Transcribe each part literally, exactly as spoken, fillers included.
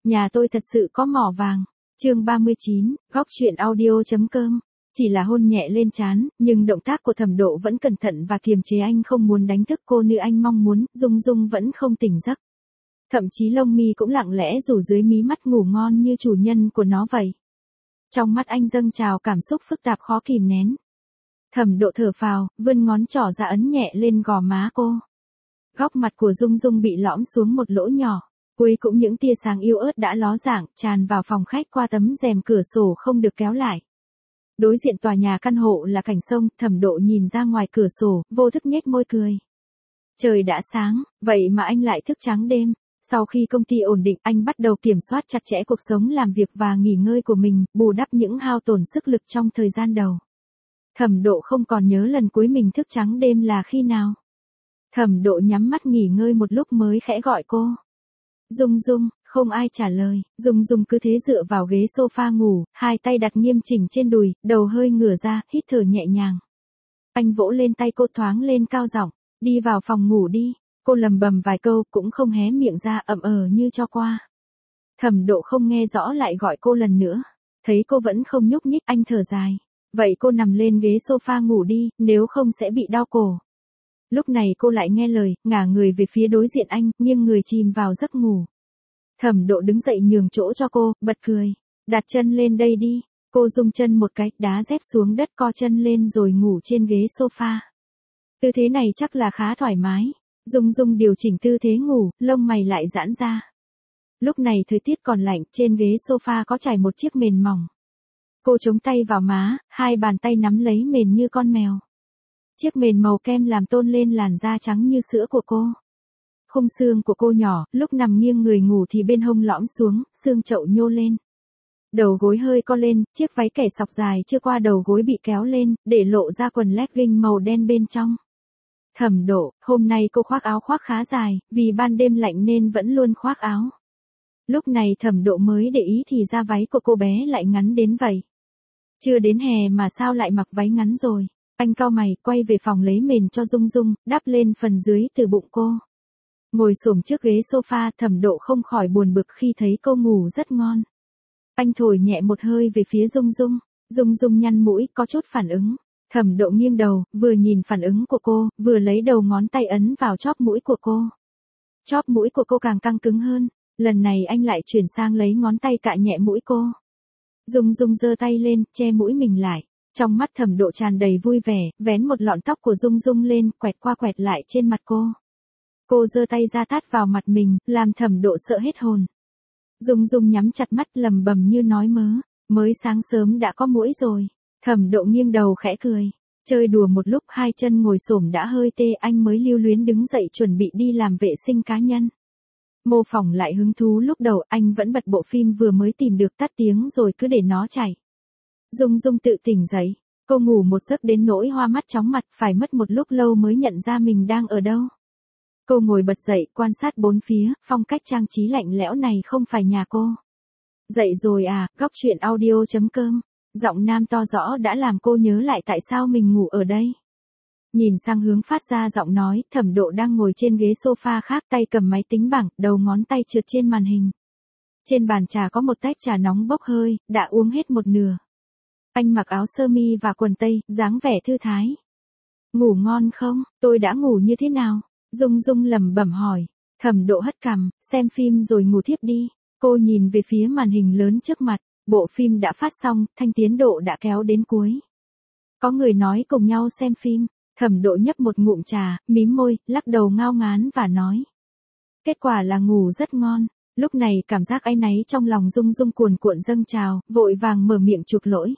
Nhà tôi thật sự có mỏ vàng. Chương ba mươi chín, góc truyện audio chấm com. Chỉ là hôn nhẹ lên trán, nhưng động tác của Thẩm Độ vẫn cẩn thận và kiềm chế, anh không muốn đánh thức cô như anh mong muốn. Dung Dung vẫn không tỉnh giấc. Thậm chí lông mi cũng lặng lẽ rủ dưới mí mắt ngủ ngon như chủ nhân của nó vậy. Trong mắt anh dâng trào cảm xúc phức tạp khó kìm nén. Thẩm Độ thở phào, vươn ngón trỏ ra ấn nhẹ lên gò má cô. Góc mặt của Dung Dung bị lõm xuống một lỗ nhỏ. Cuối cũng những tia sáng yếu ớt đã ló dạng, tràn vào phòng khách qua tấm rèm cửa sổ không được kéo lại. Đối diện tòa nhà căn hộ là cảnh sông, Thẩm Độ nhìn ra ngoài cửa sổ, vô thức nhếch môi cười. Trời đã sáng, vậy mà anh lại thức trắng đêm. Sau khi công ty ổn định, anh bắt đầu kiểm soát chặt chẽ cuộc sống làm việc và nghỉ ngơi của mình, bù đắp những hao tổn sức lực trong thời gian đầu. Thẩm Độ không còn nhớ lần cuối mình thức trắng đêm là khi nào. Thẩm Độ nhắm mắt nghỉ ngơi một lúc mới khẽ gọi cô. Dung Dung, không ai trả lời, Dung Dung cứ thế dựa vào ghế sofa ngủ, hai tay đặt nghiêm chỉnh trên đùi, đầu hơi ngửa ra, hít thở nhẹ nhàng. Anh vỗ lên tay cô thoáng lên cao giọng, đi vào phòng ngủ đi. Cô lầm bầm vài câu cũng không hé miệng ra, ậm ờ như cho qua. Thẩm Độ không nghe rõ lại gọi cô lần nữa. Thấy cô vẫn không nhúc nhích, anh thở dài. Vậy cô nằm lên ghế sofa ngủ đi, nếu không sẽ bị đau cổ. Lúc này cô lại nghe lời, ngả người về phía đối diện anh, nghiêng người chìm vào giấc ngủ. Thẩm Độ đứng dậy nhường chỗ cho cô, bật cười. Đặt chân lên đây đi. Cô rung chân một cái, đá dép xuống đất, co chân lên rồi ngủ trên ghế sofa. Tư thế này chắc là khá thoải mái. Dung Dung điều chỉnh tư thế ngủ, lông mày lại giãn ra. Lúc này thời tiết còn lạnh, trên ghế sofa có trải một chiếc mền mỏng. Cô chống tay vào má, hai bàn tay nắm lấy mền như con mèo. Chiếc mền màu kem làm tôn lên làn da trắng như sữa của cô. Khung xương của cô nhỏ, lúc nằm nghiêng người ngủ thì bên hông lõm xuống, xương chậu nhô lên. Đầu gối hơi co lên, chiếc váy kẻ sọc dài chưa qua đầu gối bị kéo lên, để lộ ra quần legging màu đen bên trong. Thẩm Độ, hôm nay cô khoác áo khoác khá dài, vì ban đêm lạnh nên vẫn luôn khoác áo. Lúc này Thẩm Độ mới để ý thì da váy của cô bé lại ngắn đến vậy. Chưa đến hè mà sao lại mặc váy ngắn rồi. Anh cau mày, quay về phòng lấy mền cho Dung Dung, đắp lên phần dưới từ bụng cô. Ngồi xổm trước ghế sofa, Thẩm Độ không khỏi buồn bực khi thấy cô ngủ rất ngon. Anh thổi nhẹ một hơi về phía Dung Dung. Dung Dung nhăn mũi, có chút phản ứng. Thẩm Độ nghiêng đầu, vừa nhìn phản ứng của cô, vừa lấy đầu ngón tay ấn vào chóp mũi của cô. Chóp mũi của cô càng căng cứng hơn. Lần này anh lại chuyển sang lấy ngón tay cạ nhẹ mũi cô. Dung Dung giơ tay lên, che mũi mình lại. Trong mắt Thẩm Độ tràn đầy vui vẻ, vén một lọn tóc của Dung Dung lên, quẹt qua quẹt lại trên mặt cô. Cô giơ tay ra tát vào mặt mình, làm Thẩm Độ sợ hết hồn. Dung Dung nhắm chặt mắt lầm bầm như nói mớ, mới sáng sớm đã có muỗi rồi. Thẩm Độ nghiêng đầu khẽ cười. Chơi đùa một lúc hai chân ngồi xổm đã hơi tê, anh mới lưu luyến đứng dậy chuẩn bị đi làm vệ sinh cá nhân. Mô phỏng lại hứng thú lúc đầu, anh vẫn bật bộ phim vừa mới tìm được tắt tiếng rồi cứ để nó chảy. Dung Dung tự tỉnh dậy. Cô ngủ một giấc đến nỗi hoa mắt chóng mặt, phải mất một lúc lâu mới nhận ra mình đang ở đâu. Cô ngồi bật dậy, quan sát bốn phía, phong cách trang trí lạnh lẽo này không phải nhà cô. Dậy rồi à, góc truyện audio chấm com. Giọng nam to rõ đã làm cô nhớ lại tại sao mình ngủ ở đây. Nhìn sang hướng phát ra giọng nói, Thẩm Độ đang ngồi trên ghế sofa khác, tay cầm máy tính bảng, đầu ngón tay trượt trên màn hình. Trên bàn trà có một tách trà nóng bốc hơi, đã uống hết một nửa. Anh mặc áo sơ mi và quần tây, dáng vẻ thư thái. Ngủ ngon không? Tôi đã ngủ như thế nào? Dung Dung lẩm bẩm hỏi. Thẩm Độ hất cằm, xem phim rồi ngủ thiếp đi. Cô nhìn về phía màn hình lớn trước mặt. Bộ phim đã phát xong, thanh tiến độ đã kéo đến cuối. Có người nói cùng nhau xem phim. Thẩm Độ nhấp một ngụm trà, mím môi, lắc đầu ngao ngán và nói. Kết quả là ngủ rất ngon. Lúc này cảm giác áy náy trong lòng Dung Dung cuồn cuộn dâng trào, vội vàng mở miệng chuộc lỗi.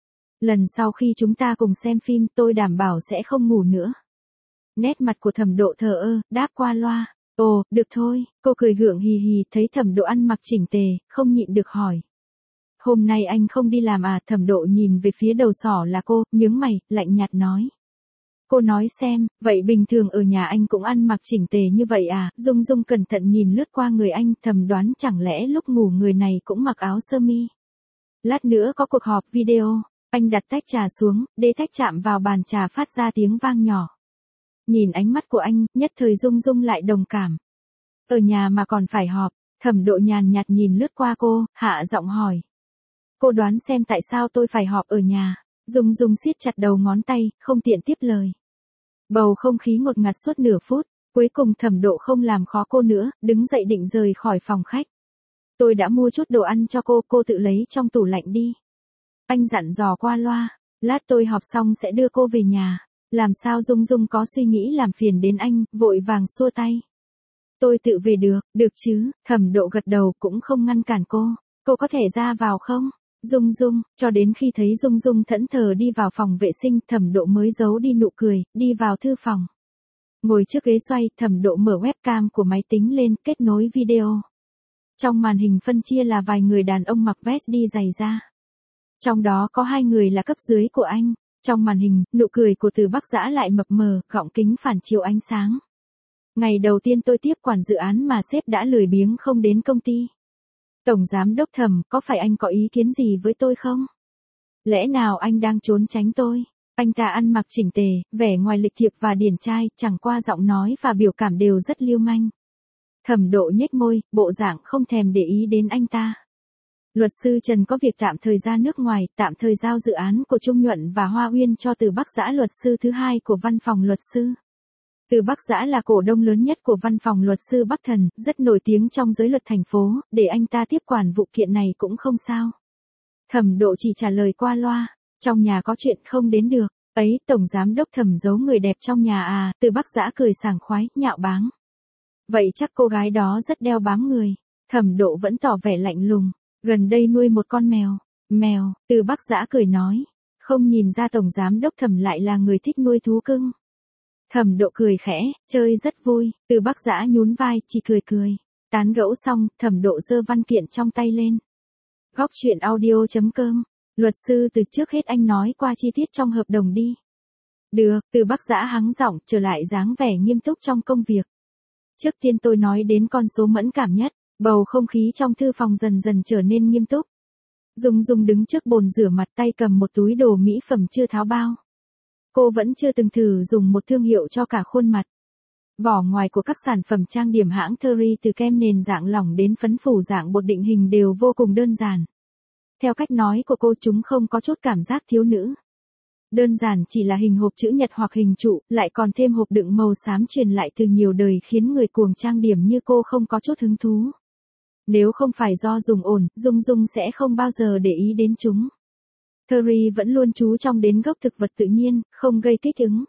Lần sau khi chúng ta cùng xem phim tôi đảm bảo sẽ không ngủ nữa. Nét mặt của Thẩm Độ thờ ơ, đáp qua loa. Ồ, được thôi, cô cười gượng hì hì, thấy Thẩm Độ ăn mặc chỉnh tề, không nhịn được hỏi. Hôm nay anh không đi làm à? Thẩm Độ nhìn về phía đầu sỏ là cô, nhướng mày, lạnh nhạt nói. Cô nói xem, vậy bình thường ở nhà anh cũng ăn mặc chỉnh tề như vậy à? Dung Dung cẩn thận nhìn lướt qua người anh, thầm đoán chẳng lẽ lúc ngủ người này cũng mặc áo sơ mi. Lát nữa có cuộc họp video. Anh đặt tách trà xuống, đế tách chạm vào bàn trà phát ra tiếng vang nhỏ. Nhìn ánh mắt của anh, nhất thời Dung Dung lại đồng cảm. Ở nhà mà còn phải họp, Thẩm Độ nhàn nhạt nhìn lướt qua cô, hạ giọng hỏi. Cô đoán xem tại sao tôi phải họp ở nhà. Dung Dung siết chặt đầu ngón tay, không tiện tiếp lời. Bầu không khí ngột ngạt suốt nửa phút, cuối cùng Thẩm Độ không làm khó cô nữa, đứng dậy định rời khỏi phòng khách. Tôi đã mua chút đồ ăn cho cô, cô tự lấy trong tủ lạnh đi. Anh dặn dò qua loa, lát tôi họp xong sẽ đưa cô về nhà. Làm sao Dung Dung có suy nghĩ làm phiền đến anh, vội vàng xua tay. Tôi tự về được, được chứ, Thẩm Độ gật đầu cũng không ngăn cản cô. Cô có thể ra vào không? Dung Dung, cho đến khi thấy Dung Dung thẫn thờ đi vào phòng vệ sinh, Thẩm Độ mới giấu đi nụ cười, đi vào thư phòng. Ngồi trước ghế xoay, Thẩm Độ mở webcam của máy tính lên, kết nối video. Trong màn hình phân chia là vài người đàn ông mặc vest đi giày da. Trong đó có hai người là cấp dưới của anh. Trong màn hình, nụ cười của Từ Bắc Dã lại mập mờ, gọng kính phản chiếu ánh sáng. Ngày đầu tiên tôi tiếp quản dự án mà sếp đã lười biếng không đến công ty. Tổng giám đốc Thẩm, có phải anh có ý kiến gì với tôi không? Lẽ nào anh đang trốn tránh tôi? Anh ta ăn mặc chỉnh tề, vẻ ngoài lịch thiệp và điển trai, chẳng qua giọng nói và biểu cảm đều rất lưu manh. Thẩm Độ nhếch môi, bộ dạng không thèm để ý đến anh ta. Luật sư Trần có việc tạm thời ra nước ngoài, tạm thời giao dự án của Trung Nhuận và Hoa Uyên cho Từ Bắc Dã, luật sư thứ hai của văn phòng luật sư. Từ Bắc Dã là cổ đông lớn nhất của văn phòng luật sư Bắc Thần, rất nổi tiếng trong giới luật thành phố, để anh ta tiếp quản vụ kiện này cũng không sao. Thẩm Độ chỉ trả lời qua loa, trong nhà có chuyện không đến được. Ấy, tổng giám đốc Thẩm giấu người đẹp trong nhà à? Từ Bắc Dã cười sảng khoái, nhạo báng. Vậy chắc cô gái đó rất đeo bám người. Thẩm Độ vẫn tỏ vẻ lạnh lùng. Gần đây nuôi một con mèo. Mèo, Từ Bắc Dã cười nói. Không nhìn ra tổng giám đốc Thẩm lại là người thích nuôi thú cưng. Thẩm Độ cười khẽ, chơi rất vui. Từ Bắc Dã nhún vai, chỉ cười cười. Tán gẫu xong, Thẩm Độ giơ văn kiện trong tay lên. Góc truyện audio chấm com. Luật sư từ trước hết anh nói qua chi tiết trong hợp đồng đi. Được, Từ Bắc Dã hắng giọng, trở lại dáng vẻ nghiêm túc trong công việc. Trước tiên tôi nói đến con số mẫn cảm nhất. Bầu không khí trong thư phòng dần dần trở nên nghiêm túc. Dung Dung đứng trước bồn rửa mặt, tay cầm một túi đồ mỹ phẩm chưa tháo bao. Cô vẫn chưa từng thử dùng một thương hiệu cho cả khuôn mặt. Vỏ ngoài của các sản phẩm trang điểm hãng Terry, từ kem nền dạng lỏng đến phấn phủ dạng bột định hình, đều vô cùng đơn giản. Theo cách nói của cô, chúng không có chút cảm giác thiếu nữ. Đơn giản chỉ là hình hộp chữ nhật hoặc hình trụ, lại còn thêm hộp đựng màu xám truyền lại từ nhiều đời, khiến người cuồng trang điểm như cô không có chút hứng thú. Nếu không phải do dùng ổn, Dung Dung sẽ không bao giờ để ý đến chúng. Terry vẫn luôn chú trọng đến gốc thực vật tự nhiên, không gây kích ứng.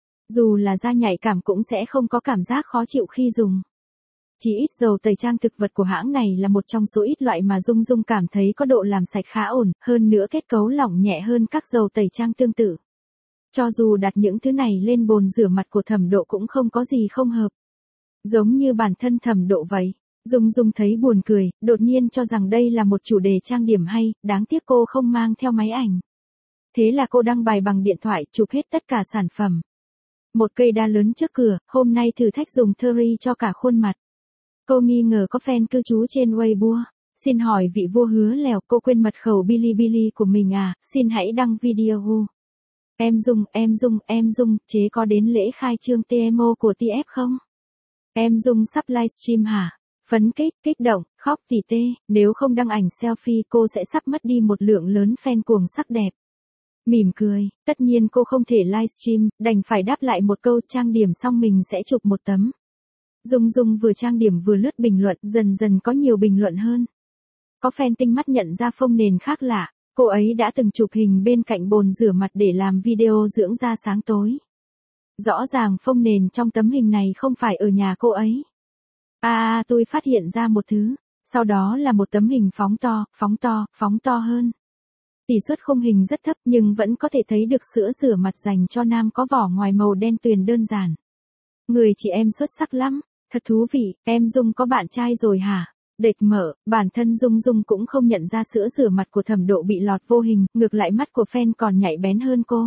Dù là da nhạy cảm cũng sẽ không có cảm giác khó chịu khi dùng. Chỉ ít dầu tẩy trang thực vật của hãng này là một trong số ít loại mà Dung Dung cảm thấy có độ làm sạch khá ổn, hơn nữa kết cấu lỏng nhẹ hơn các dầu tẩy trang tương tự. Cho dù đặt những thứ này lên bồn rửa mặt của Thẩm Độ cũng không có gì không hợp. Giống như bản thân Thẩm Độ vậy. Dung Dung thấy buồn cười, đột nhiên cho rằng đây là một chủ đề trang điểm hay, đáng tiếc cô không mang theo máy ảnh. Thế là cô đăng bài bằng điện thoại, chụp hết tất cả sản phẩm. Một cây đa lớn trước cửa, hôm nay thử thách dùng Terry cho cả khuôn mặt. Cô nghi ngờ có fan cư trú trên Weibo. Xin hỏi vị vua hứa lèo, cô quên mật khẩu Bilibili của mình à, xin hãy đăng video. Em Dung, em Dung, em Dung, chế có đến lễ khai trương tê em ô của tê ép không? Em Dung sắp livestream hả? Phấn kích, kích động, khóc tỉ tê, nếu không đăng ảnh selfie cô sẽ sắp mất đi một lượng lớn fan cuồng sắc đẹp. Mỉm cười, tất nhiên cô không thể livestream, đành phải đáp lại một câu, trang điểm xong mình sẽ chụp một tấm. Dung Dung vừa trang điểm vừa lướt bình luận, dần dần có nhiều bình luận hơn. Có fan tinh mắt nhận ra phông nền khác lạ, cô ấy đã từng chụp hình bên cạnh bồn rửa mặt để làm video dưỡng da sáng tối. Rõ ràng phông nền trong tấm hình này không phải ở nhà cô ấy. À, à tôi phát hiện ra một thứ, sau đó là một tấm hình phóng to, phóng to, phóng to hơn. Tỷ suất khung hình rất thấp nhưng vẫn có thể thấy được sữa rửa mặt dành cho nam có vỏ ngoài màu đen tuyền đơn giản. Người chị em xuất sắc lắm, thật thú vị, em Dung có bạn trai rồi hả? Đệt mở, bản thân Dung Dung cũng không nhận ra sữa rửa mặt của Thẩm Độ bị lọt vô hình, ngược lại mắt của fan còn nhạy bén hơn cô.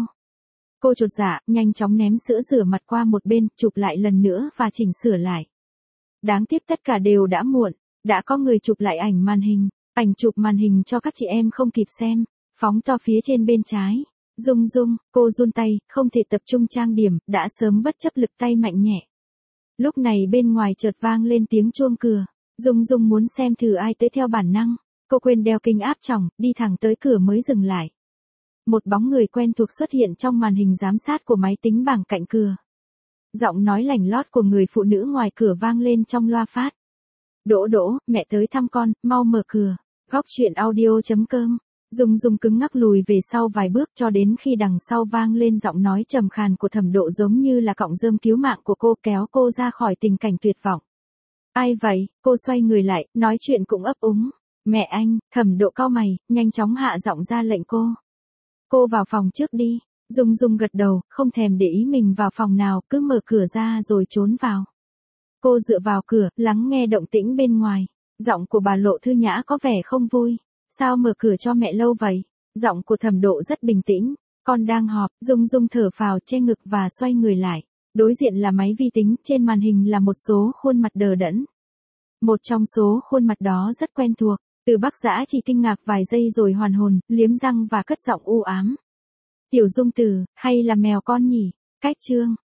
Cô chột dạ, nhanh chóng ném sữa rửa mặt qua một bên, chụp lại lần nữa và chỉnh sửa lại. Đáng tiếc tất cả đều đã muộn, đã có người chụp lại ảnh màn hình, ảnh chụp màn hình cho các chị em không kịp xem, phóng to phía trên bên trái. Dung Dung, cô run tay, không thể tập trung trang điểm, đã sớm bất chấp lực tay mạnh nhẹ. Lúc này bên ngoài chợt vang lên tiếng chuông cửa. Dung Dung muốn xem thử ai tới theo bản năng. Cô quên đeo kính áp tròng, đi thẳng tới cửa mới dừng lại. Một bóng người quen thuộc xuất hiện trong màn hình giám sát của máy tính bảng cạnh cửa. Giọng nói lành lót của người phụ nữ ngoài cửa vang lên trong loa phát. Đỗ Đỗ, mẹ tới thăm con, mau mở cửa. Góc chuyện audio chấm com. Dung Dung cứng ngắc lùi về sau vài bước cho đến khi đằng sau vang lên giọng nói trầm khàn của Thẩm Độ giống như là cọng rơm cứu mạng của cô, kéo cô ra khỏi tình cảnh tuyệt vọng. Ai vậy? Cô xoay người lại, nói chuyện cũng ấp úng. Mẹ anh. Thẩm Độ cau mày, nhanh chóng hạ giọng ra lệnh cô. Cô vào phòng trước đi. Dung Dung gật đầu, không thèm để ý mình vào phòng nào, cứ mở cửa ra rồi trốn vào. Cô dựa vào cửa, lắng nghe động tĩnh bên ngoài. Giọng của bà Lộ Thư Nhã có vẻ không vui. Sao mở cửa cho mẹ lâu vậy? Giọng của Thẩm Độ rất bình tĩnh. Con đang họp. Dung Dung thở phào che ngực và xoay người lại. Đối diện là máy vi tính, trên màn hình là một số khuôn mặt đờ đẫn. Một trong số khuôn mặt đó rất quen thuộc. Từ Bắc Dã chỉ kinh ngạc vài giây rồi hoàn hồn, liếm răng và cất giọng u ám. Tiểu Dung Tử, hay là mèo con nhỉ? Cách chương.